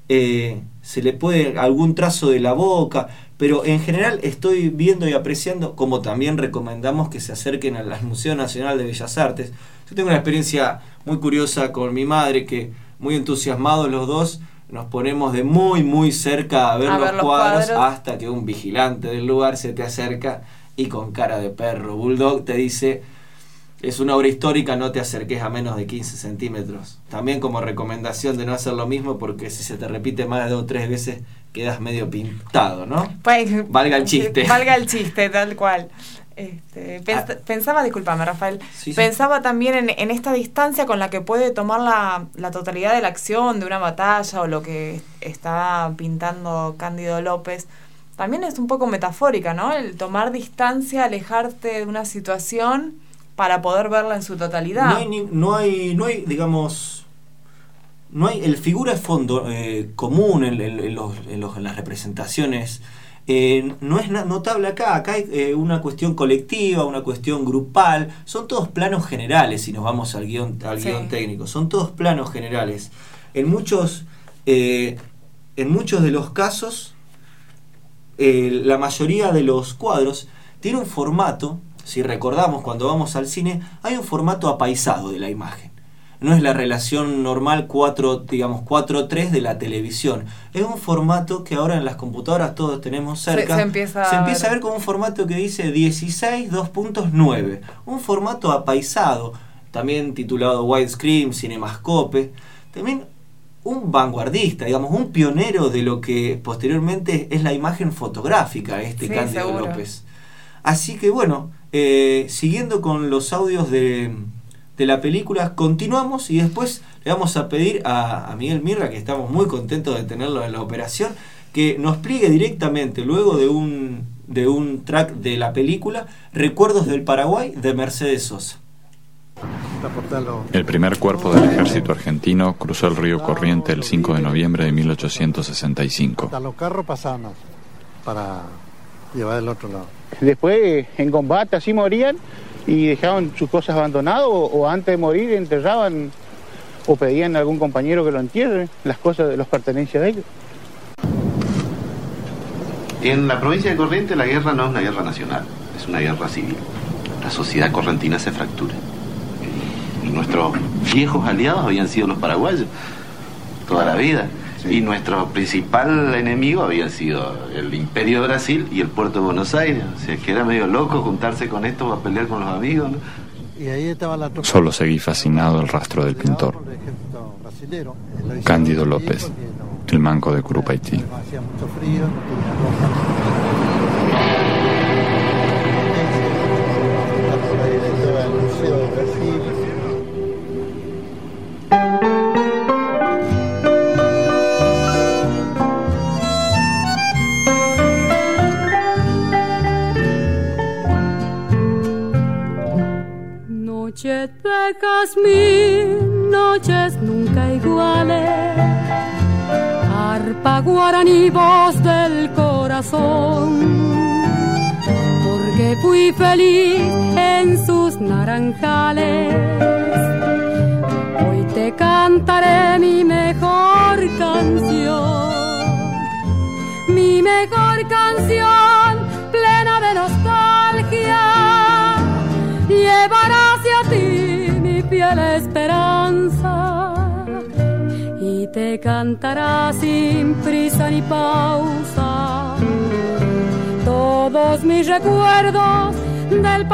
eh, se le puede algún trazo de la boca, pero en general estoy viendo y apreciando, como también recomendamos que se acerquen al Museo Nacional de Bellas Artes. Yo tengo una experiencia muy curiosa con mi madre, que muy entusiasmados los dos, nos ponemos de muy muy cerca a ver, a los, ver los cuadros, cuadros hasta que un vigilante del lugar se te acerca y con cara de perro bulldog te dice: es una obra histórica, no te acerques a menos de quince centímetros. También como recomendación de no hacer lo mismo, porque si se te repite más de dos o tres veces quedas medio pintado, ¿no? Pues, valga el chiste. Valga el chiste, tal cual. Este, pens ah. Pensaba, discúlpame Rafael, sí, sí. pensaba también en, en esta distancia con la que puede tomar la, la totalidad de la acción de una batalla o lo que está pintando Cándido López. También es un poco metafórica, ¿no? El tomar distancia, alejarte de una situación para poder verla en su totalidad. No hay, ni, no hay, no hay digamos, no hay, el figura de fondo eh, común en, en, en, los, en, los, en las representaciones. Eh, no es notable acá, acá hay eh, una cuestión colectiva, una cuestión grupal, son todos planos generales si nos vamos al guión, al sí. guión técnico, son todos planos generales. En muchos, eh, en muchos de los casos, eh, la mayoría de los cuadros tiene un formato, si recordamos cuando vamos al cine, hay un formato apaisado de la imagen. No es la relación normal cuatro, digamos cuatro tres de la televisión. Es un formato que ahora en las computadoras todos tenemos cerca. Se, se empieza, se a, empieza ver. a ver como un formato que dice dieciséis dos punto nueve. Un formato apaisado, también titulado widescreen, cinemascope. También un vanguardista, digamos, un pionero de lo que posteriormente es la imagen fotográfica, este sí, Cándido seguro. López. Así que bueno, eh, siguiendo con los audios de... de la película, continuamos y después le vamos a pedir a, a Miguel Mirra, que estamos muy contentos de tenerlo en la operación, que nos pliegue directamente, luego de un, de un track de la película, Recuerdos del Paraguay, de Mercedes Sosa. El primer cuerpo del ejército argentino cruzó el río Corriente el cinco de noviembre de mil ochocientos sesenta y cinco. Hasta los carros pasamos para llevar del otro lado. Después, en combate, así morían y dejaban sus cosas abandonadas, o, o antes de morir enterraban o pedían a algún compañero que lo entierre, las cosas de las pertenencias de ellos. En la provincia de Corrientes la guerra no es una guerra nacional, es una guerra civil. La sociedad correntina se fractura. Y nuestros viejos aliados habían sido los paraguayos toda la vida. Sí. Y nuestro principal enemigo había sido el Imperio de Brasil y el puerto de Buenos Aires. O sea, que era medio loco juntarse con esto para pelear con los amigos, ¿no? Y ahí estaba la tropa. Solo seguí fascinado el rastro del pintor. Cándido López, el Manco de Curupaití. Hacía mucho frío, no tenía ropa. Noches de jazmín, noches nunca iguales, arpa guaraní, voz del corazón, porque fui feliz en sus naranjales. Hoy te cantaré mi mejor canción, mi mejor canción, plena de nostalgia, llevará hacia ti mi fiel esperanza y te cantará sin prisa ni pausa todos mis recuerdos del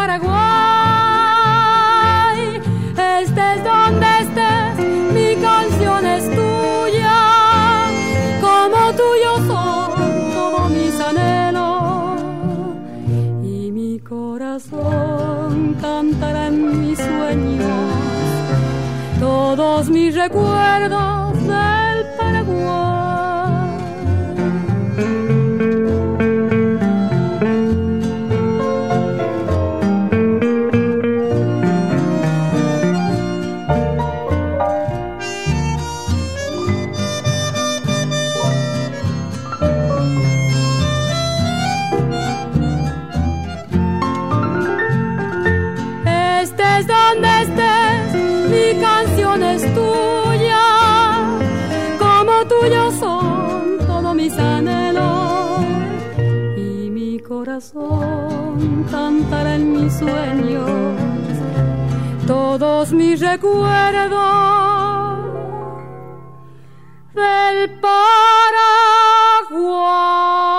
Paraguay. Estés donde estés, mi canción es tuya, como tuyo son todos mis anhelos, y mi corazón cantará en mis sueños todos mis recuerdos del Paraguay. Es tuya, como tuyos son todos mis anhelos, y mi corazón cantará en mis sueños todos mis recuerdos del Paraguay.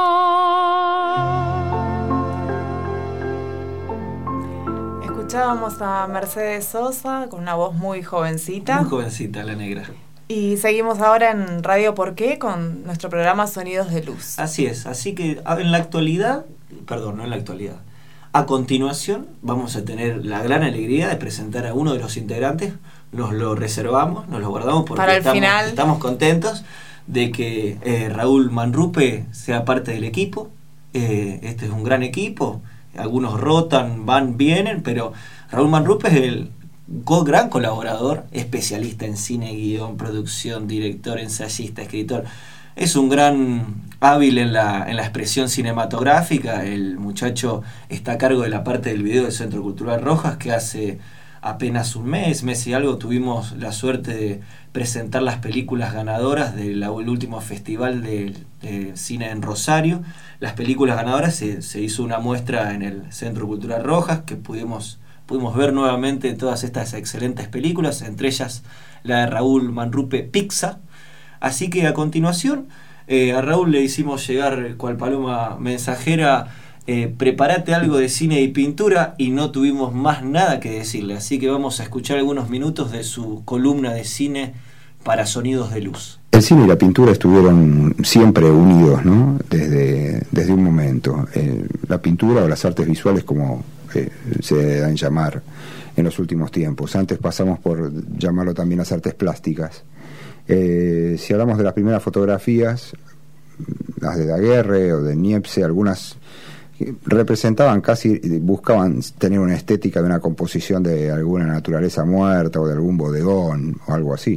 Escuchábamos a Mercedes Sosa con una voz muy jovencita. Muy jovencita, la negra. Y seguimos ahora en Radio ¿Por qué? Con nuestro programa Sonidos de Luz. Así es, así que en la actualidad, perdón, no en la actualidad, a continuación vamos a tener la gran alegría de presentar a uno de los integrantes. Nos lo reservamos, nos lo guardamos porque Para el estamos, final. estamos contentos de que eh, Raúl Manrupe sea parte del equipo. Eh, este es un gran equipo. Algunos rotan, van, vienen, pero Raúl Manrupe es el gran colaborador, especialista en cine, guión, producción, director, ensayista, escritor. Es un gran hábil en la, en la expresión cinematográfica. El muchacho está a cargo de la parte del video del Centro Cultural Rojas, que hace apenas un mes, mes y algo, tuvimos la suerte de presentar las películas ganadoras del último festival de, de cine en Rosario. Las películas ganadoras se, se hizo una muestra en el Centro Cultural Rojas, que pudimos, pudimos ver nuevamente todas estas excelentes películas, entre ellas la de Raúl Manrupe, Pizza. Así que a continuación eh, a Raúl le hicimos llegar, cual paloma mensajera, eh, prepárate algo de cine y pintura, y no tuvimos más nada que decirle. Así que vamos a escuchar algunos minutos de su columna de cine para Sonidos de Luz. El cine y la pintura estuvieron siempre unidos, ¿no? Desde, desde un momento. Eh, la pintura o las artes visuales, como eh, se dan llamar en los últimos tiempos. Antes pasamos por llamarlo también las artes plásticas. Eh, si hablamos de las primeras fotografías, las de Daguerre o de Niepce, algunas representaban casi, buscaban tener una estética de una composición de alguna naturaleza muerta o de algún bodegón o algo así.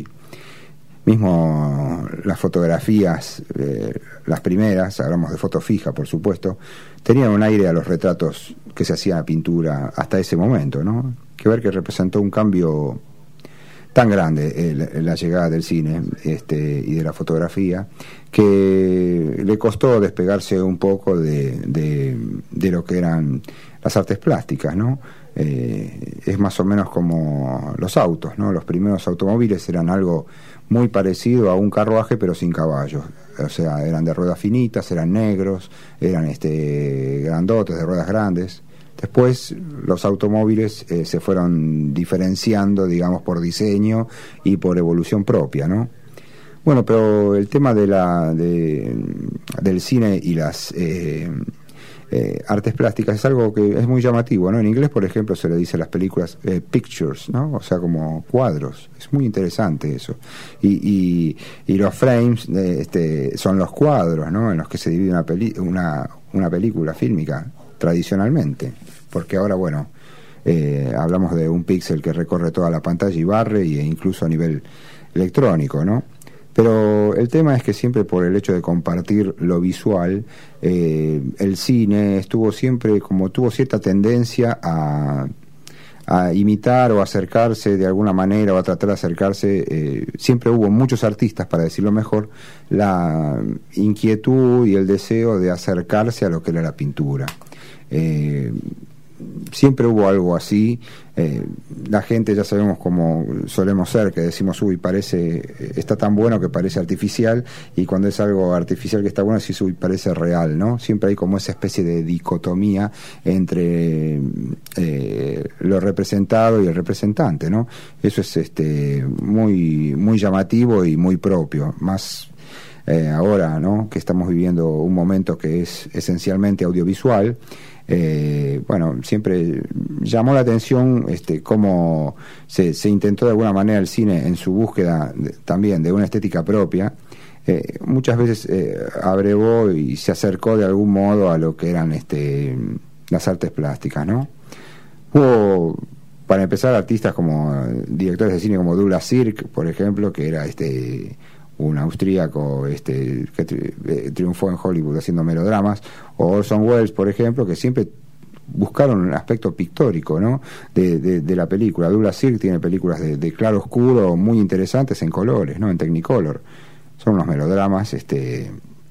Mismo las fotografías, eh, las primeras, hablamos de foto fija por supuesto, tenían un aire a los retratos que se hacían a pintura hasta ese momento, ¿no? Que ver que representó un cambio tan grande eh, la llegada del cine este, y de la fotografía, que le costó despegarse un poco de, de, de lo que eran las artes plásticas, ¿no? Eh, es más o menos como los autos, ¿no? Los primeros automóviles eran algo muy parecido a un carruaje pero sin caballos, o sea, eran de ruedas finitas, eran negros, eran este grandotes, de ruedas grandes. Después los automóviles eh, se fueron diferenciando, digamos, por diseño y por evolución propia, ¿no? Bueno, pero el tema de la de, del cine y las eh, eh, artes plásticas es algo que es muy llamativo, ¿no? En inglés, por ejemplo, se le dice a las películas eh, pictures, ¿no? O sea, como cuadros. Es muy interesante eso. Y, y, y los frames eh, este, son los cuadros, ¿no? En los que se divide una, peli una, una película fílmica tradicionalmente. Porque ahora, bueno, eh, hablamos de un píxel que recorre toda la pantalla y barre, e incluso a nivel electrónico, ¿no? Pero el tema es que siempre por el hecho de compartir lo visual, eh, el cine estuvo siempre, como tuvo cierta tendencia a, a imitar o acercarse de alguna manera o a tratar de acercarse, eh, siempre hubo muchos artistas, para decirlo mejor, la inquietud y el deseo de acercarse a lo que era la pintura. Eh, siempre hubo algo así. Eh, la gente, ya sabemos cómo solemos ser, que decimos, uy, parece, está tan bueno que parece artificial, y cuando es algo artificial que está bueno, decís, uy, parece real, ¿no? Siempre hay como esa especie de dicotomía entre eh, lo representado y el representante, ¿no? Eso es este muy, muy llamativo y muy propio, más eh, ahora, ¿no?, que estamos viviendo un momento que es esencialmente audiovisual. Eh, bueno, siempre llamó la atención este, cómo se, se intentó de alguna manera el cine en su búsqueda de, también de una estética propia. Eh, muchas veces eh, abrevó y se acercó de algún modo a lo que eran este, las artes plásticas, ¿no? Hubo, para empezar, artistas como eh, directores de cine como Douglas Sirk, por ejemplo, que era este un austríaco este, que tri eh, triunfó en Hollywood haciendo melodramas, o Orson Welles, por ejemplo, que siempre buscaron un aspecto pictórico, ¿no?, de, de, de la película. Douglas Sirk tiene películas de, de claro oscuro muy interesantes en colores, ¿no?, en Technicolor. Son unos melodramas este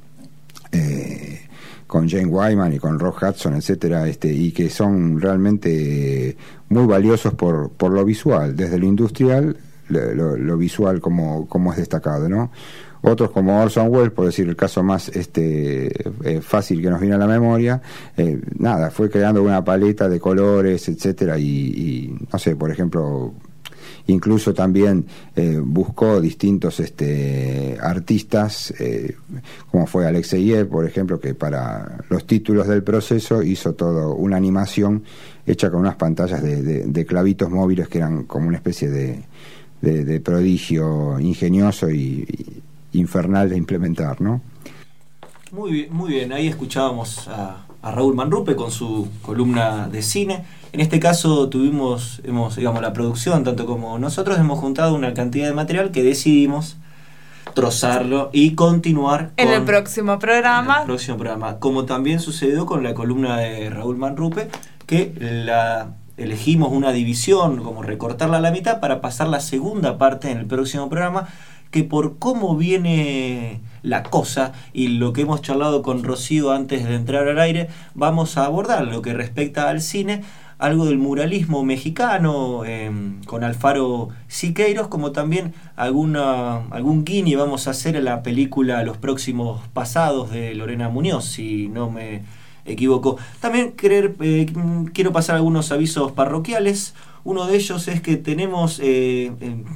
eh, con Jane Wyman y con Rock Hudson, etcétera, este, y que son realmente muy valiosos por, por lo visual, desde lo industrial, Lo, lo visual como, como es destacado, ¿no? Otros como Orson Welles, por decir el caso más este eh, fácil que nos viene a la memoria, eh, nada, fue creando una paleta de colores, etcétera, y, y no sé, por ejemplo, incluso también eh, buscó distintos este artistas, eh, como fue Alexeyev, por ejemplo, que para los títulos del proceso hizo todo una animación hecha con unas pantallas de, de, de clavitos móviles que eran como una especie de De, de prodigio ingenioso y, y infernal de implementar, ¿no? Muy bien, muy bien. Ahí escuchábamos a, a Raúl Manrupe con su columna de cine. En este caso tuvimos, hemos, digamos, la producción, tanto como nosotros, hemos juntado una cantidad de material que decidimos trozarlo y continuar en con el próximo programa. En el próximo programa, como también sucedió con la columna de Raúl Manrupe, que la elegimos una división, como recortarla a la mitad para pasar la segunda parte en el próximo programa, que por cómo viene la cosa y lo que hemos charlado con Rocío antes de entrar al aire, vamos a abordar lo que respecta al cine, algo del muralismo mexicano eh, con Alfaro Siqueiros, como también alguna, algún guiño vamos a hacer a la película Los próximos pasados de Lorena Muñoz, si no me equivoco. También querer, eh, quiero pasar algunos avisos parroquiales. Uno de ellos es que tenemos eh,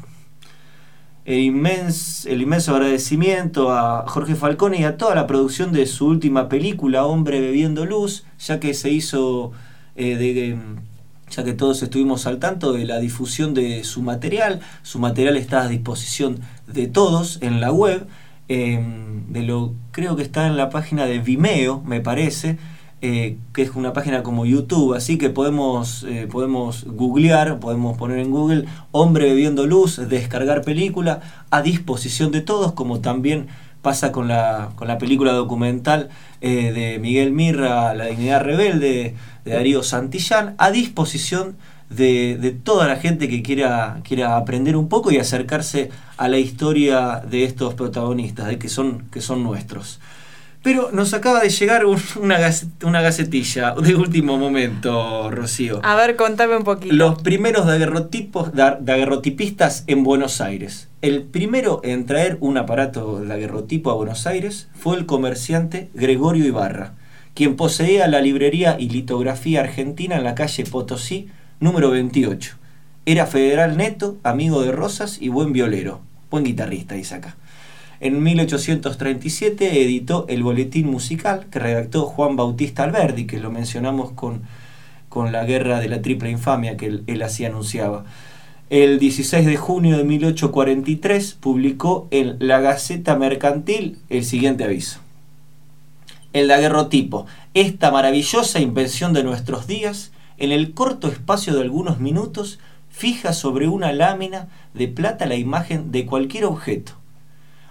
el, inmens, el inmenso agradecimiento a Jorge Falcone y a toda la producción de su última película, Hombre bebiendo luz, ya que se hizo, eh, de, ya que todos estuvimos al tanto de la difusión de su material. Su material está a disposición de todos en la web. Eh, de lo creo que está en la página de Vimeo, me parece. Eh, que es una página como YouTube, así que podemos eh, podemos googlear, podemos poner en Google Hombre bebiendo luz, descargar película, a disposición de todos, como también pasa con la con la película documental eh, de Miguel Mirra, La dignidad rebelde, de Darío Santillán, a disposición de, de toda la gente que quiera quiera aprender un poco y acercarse a la historia de estos protagonistas, de que son que son nuestros. Pero nos acaba de llegar un, una, gacet, una gacetilla de último momento, Rocío. A ver, contame un poquito. Los primeros daguerrotipos, daguerrotipistas en Buenos Aires. El primero en traer un aparato de daguerrotipo a Buenos Aires fue el comerciante Gregorio Ibarra, quien poseía la librería y litografía argentina en la calle Potosí, número veintiocho. Era federal neto, amigo de Rosas y buen violero. Buen guitarrista, dice acá. En mil ochocientos treinta y siete editó el Boletín Musical, que redactó Juan Bautista Alberdi, que lo mencionamos con, con la guerra de la triple infamia que él, él así anunciaba. El dieciséis de junio de mil ochocientos cuarenta y tres publicó en La Gaceta Mercantil el siguiente aviso. El daguerrotipo, esta maravillosa invención de nuestros días, en el corto espacio de algunos minutos, fija sobre una lámina de plata la imagen de cualquier objeto.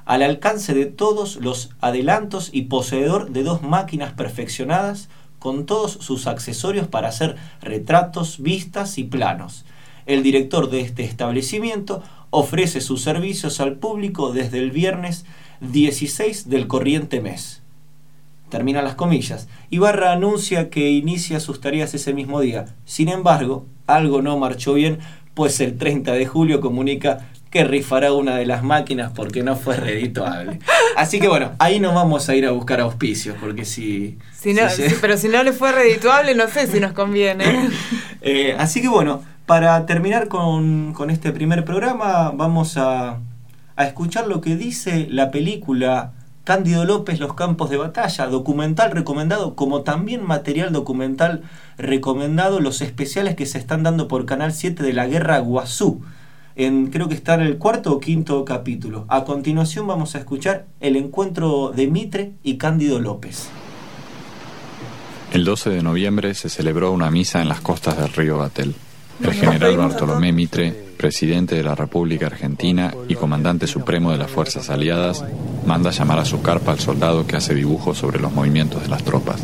al alcance de todos los adelantos y poseedor de dos máquinas perfeccionadas con todos sus accesorios para hacer retratos, vistas y planos. El director de este establecimiento ofrece sus servicios al público desde el viernes dieciséis del corriente mes. Terminan las comillas. Ibarra anuncia que inicia sus tareas ese mismo día. Sin embargo, algo no marchó bien, pues el treinta de julio comunica que rifará una de las máquinas porque no fue redituable. Así que bueno, ahí no vamos a ir a buscar auspicios, porque si... si no, si sí, se... pero si no le fue redituable, no sé si nos conviene. eh, así que bueno, para terminar con, con este primer programa, vamos a, a escuchar lo que dice la película Cándido López, Los Campos de Batalla, documental recomendado, como también material documental recomendado, los especiales que se están dando por Canal siete de la Guerra Guazú. En, creo que está en el cuarto o quinto capítulo. A continuación vamos a escuchar el encuentro de Mitre y Cándido López. El doce de noviembre se celebró una misa en las costas del río Batel. El general Bartolomé Mitre, presidente de la República Argentina y comandante supremo de las fuerzas aliadas, manda llamar a su carpa al soldado que hace dibujos sobre los movimientos de las tropas.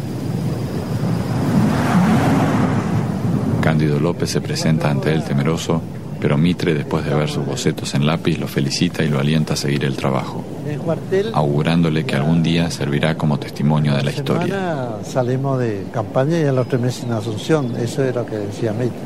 Cándido López se presenta ante él temeroso, pero Mitre, después de ver sus bocetos en lápiz, lo felicita y lo alienta a seguir el trabajo, augurándole que algún día servirá como testimonio de la historia. Salimos de campaña y a los tres meses en Asunción, eso era lo que decía Mitre.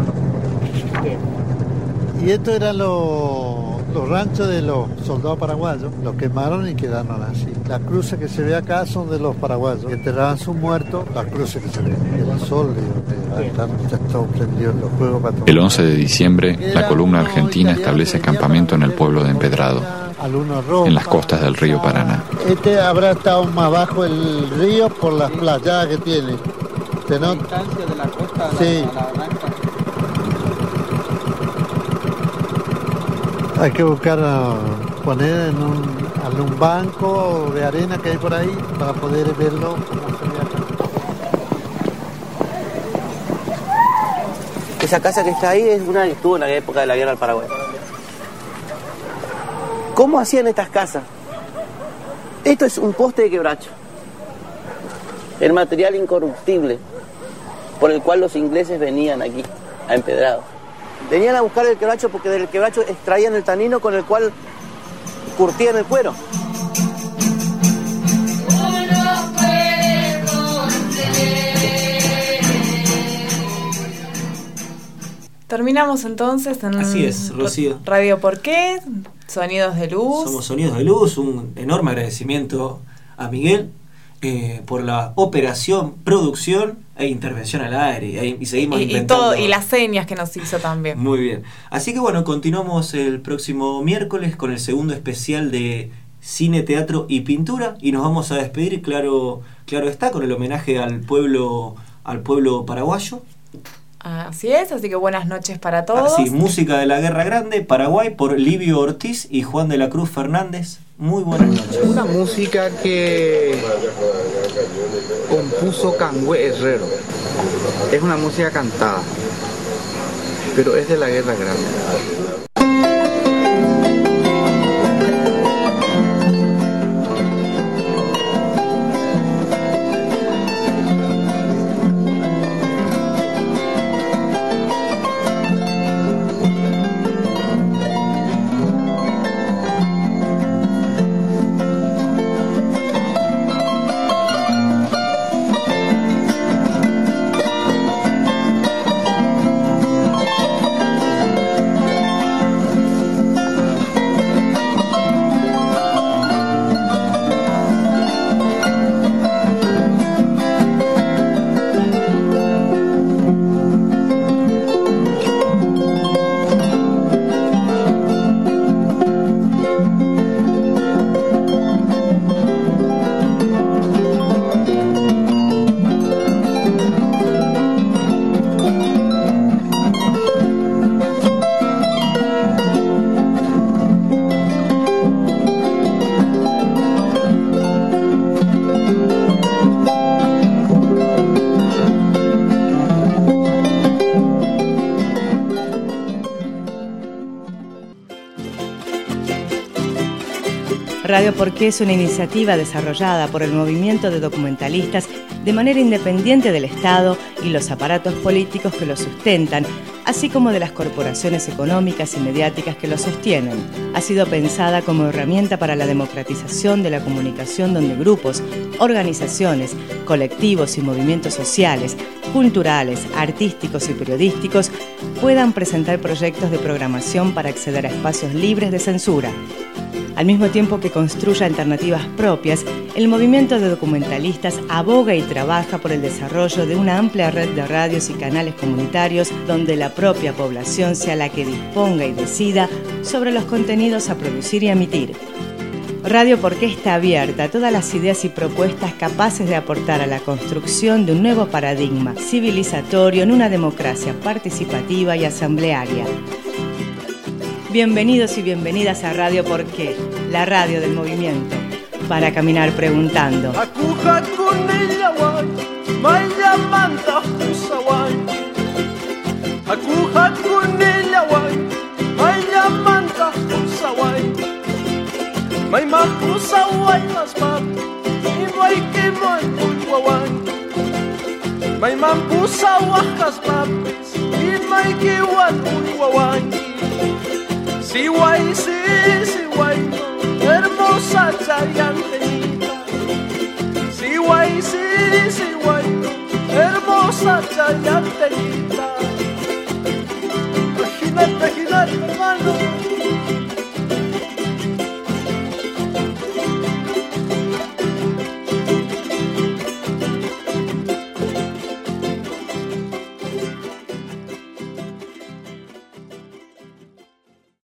Y esto eran los, los ranchos de los soldados paraguayos, los quemaron y quedaron así. Las cruces que se ve acá son de los paraguayos, que enterraban sus muertos, las cruces que se ven, el sol, digo, están todos prendidos los fuegos para tomar. El once de diciembre, la columna argentina establece campamento en el pueblo de Empedrado, en las costas del río Paraná. Este habrá estado más bajo el río por las playadas que tiene. ¿Se nota? ¿La distancia de la costa a la, sí. a la barranca? Hay que buscar, uh, poner en un, en un banco de arena que hay por ahí para poder verlo como se ve acá. Esa casa que está ahí es una que estuvo en la época de la guerra del Paraguay. ¿Cómo hacían estas casas? Esto es un poste de quebracho. El material incorruptible por el cual los ingleses venían aquí, a Empedrado. Venían a buscar el quebracho porque del quebracho extraían el tanino con el cual curtían el cuero. Terminamos entonces en Así es, Rocío. Radio ¿Por qué? Sonidos de Luz. Somos Sonidos de Luz, un enorme agradecimiento a Miguel eh, por la operación, producción e intervención al aire. Y, y seguimos y, inventando. Y, todo, y las señas que nos hizo también. Muy bien. Así que bueno, continuamos el próximo miércoles con el segundo especial de cine, teatro y pintura. Y nos vamos a despedir, claro, claro está, con el homenaje al pueblo, al pueblo paraguayo. Así es, así que buenas noches para todos. Así, música de la Guerra Grande, Paraguay, por Livio Ortiz y Juan de la Cruz Fernández. Muy buenas noches. Una música que compuso Cangüe Herrero. Es una música cantada, pero es de la Guerra Grande. Radio Porqué es una iniciativa desarrollada por el movimiento de documentalistas de manera independiente del Estado y los aparatos políticos que lo sustentan, así como de las corporaciones económicas y mediáticas que lo sostienen. Ha sido pensada como herramienta para la democratización de la comunicación, donde grupos, organizaciones, colectivos y movimientos sociales, culturales, artísticos y periodísticos puedan presentar proyectos de programación para acceder a espacios libres de censura. Al mismo tiempo que construye alternativas propias, el movimiento de documentalistas aboga y trabaja por el desarrollo de una amplia red de radios y canales comunitarios donde la propia población sea la que disponga y decida sobre los contenidos a producir y emitir. Radio Porqué está abierta a todas las ideas y propuestas capaces de aportar a la construcción de un nuevo paradigma civilizatorio en una democracia participativa y asamblearia. Bienvenidos y bienvenidas a Radio Porqué, la radio del movimiento, para caminar preguntando. Akuja kunillaway, mayamanta husaway. Akuja kunillaway, mayamanta husaway. Mayma husaway asmap, imay kimoy ulwaway. Mayma husaway asmap, imay kiwan ulwaway. Si guay, si, si guay, hermosa chayanteñita. Si guay, si, si guay, hermosa chayanteñita.